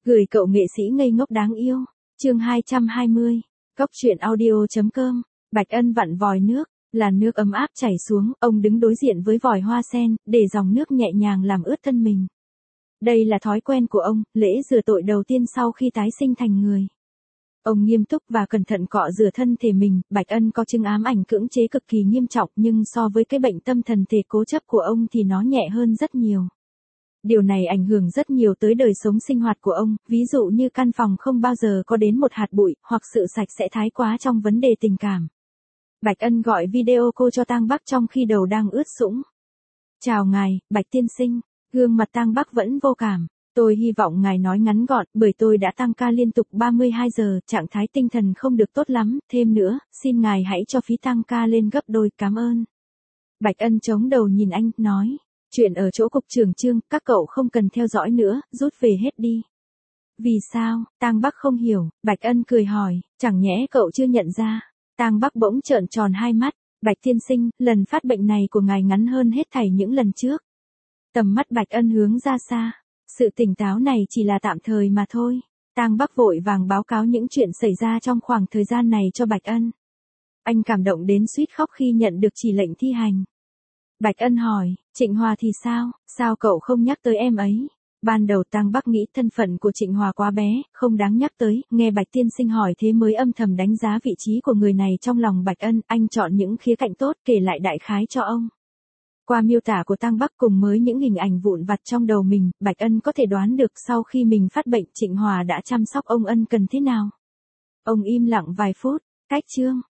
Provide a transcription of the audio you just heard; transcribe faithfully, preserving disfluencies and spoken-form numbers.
Gửi cậu nghệ sĩ ngây ngốc đáng yêu. Chương hai trăm hai mươi. Cóc truyện audio.com. Bạch Ân vặn vòi nước, làn nước ấm áp chảy xuống, ông đứng đối diện với vòi hoa sen, để dòng nước nhẹ nhàng làm ướt thân mình. Đây là thói quen của ông, lễ rửa tội đầu tiên sau khi tái sinh thành người. Ông nghiêm túc và cẩn thận cọ rửa thân thể mình. Bạch Ân có chứng ám ảnh cưỡng chế cực kỳ nghiêm trọng, nhưng so với cái bệnh tâm thần thể cố chấp của ông thì nó nhẹ hơn rất nhiều. Điều này ảnh hưởng rất nhiều tới đời sống sinh hoạt của ông, ví dụ như căn phòng không bao giờ có đến một hạt bụi, hoặc sự sạch sẽ thái quá trong vấn đề tình cảm. Bạch Ân gọi video cô cho Tang Bắc trong khi đầu đang ướt sũng. Chào ngài, Bạch tiên sinh. Gương mặt Tang Bắc vẫn vô cảm. Tôi hy vọng ngài nói ngắn gọn, bởi tôi đã tăng ca liên tục ba mươi hai giờ, trạng thái tinh thần không được tốt lắm, thêm nữa, xin ngài hãy cho phí tăng ca lên gấp đôi, cảm ơn. Bạch Ân chống đầu nhìn anh, nói, chuyện ở chỗ cục trưởng Trương, các cậu không cần theo dõi nữa, rút về hết đi. Vì sao? Tang Bắc không hiểu. Bạch Ân cười hỏi, chẳng nhẽ cậu chưa nhận ra? Tang Bắc bỗng trợn tròn hai mắt. Bạch tiên sinh, lần phát bệnh này của ngài ngắn hơn hết thảy những lần trước. Tầm mắt Bạch Ân hướng ra xa. Sự tỉnh táo này chỉ là tạm thời mà thôi. Tang Bắc vội vàng báo cáo những chuyện xảy ra trong khoảng thời gian này cho Bạch Ân. Anh cảm động đến suýt khóc khi nhận được chỉ lệnh thi hành. Bạch Ân hỏi, Trịnh Hòa thì sao, sao cậu không nhắc tới em ấy? Ban đầu Tang Bắc nghĩ thân phận của Trịnh Hòa quá bé, không đáng nhắc tới, nghe Bạch tiên sinh hỏi thế mới âm thầm đánh giá vị trí của người này trong lòng Bạch Ân, anh chọn những khía cạnh tốt kể lại đại khái cho ông. Qua miêu tả của Tang Bắc cùng với những hình ảnh vụn vặt trong đầu mình, Bạch Ân có thể đoán được sau khi mình phát bệnh Trịnh Hòa đã chăm sóc ông ân cần thế nào. Ông im lặng vài phút, cách Trương,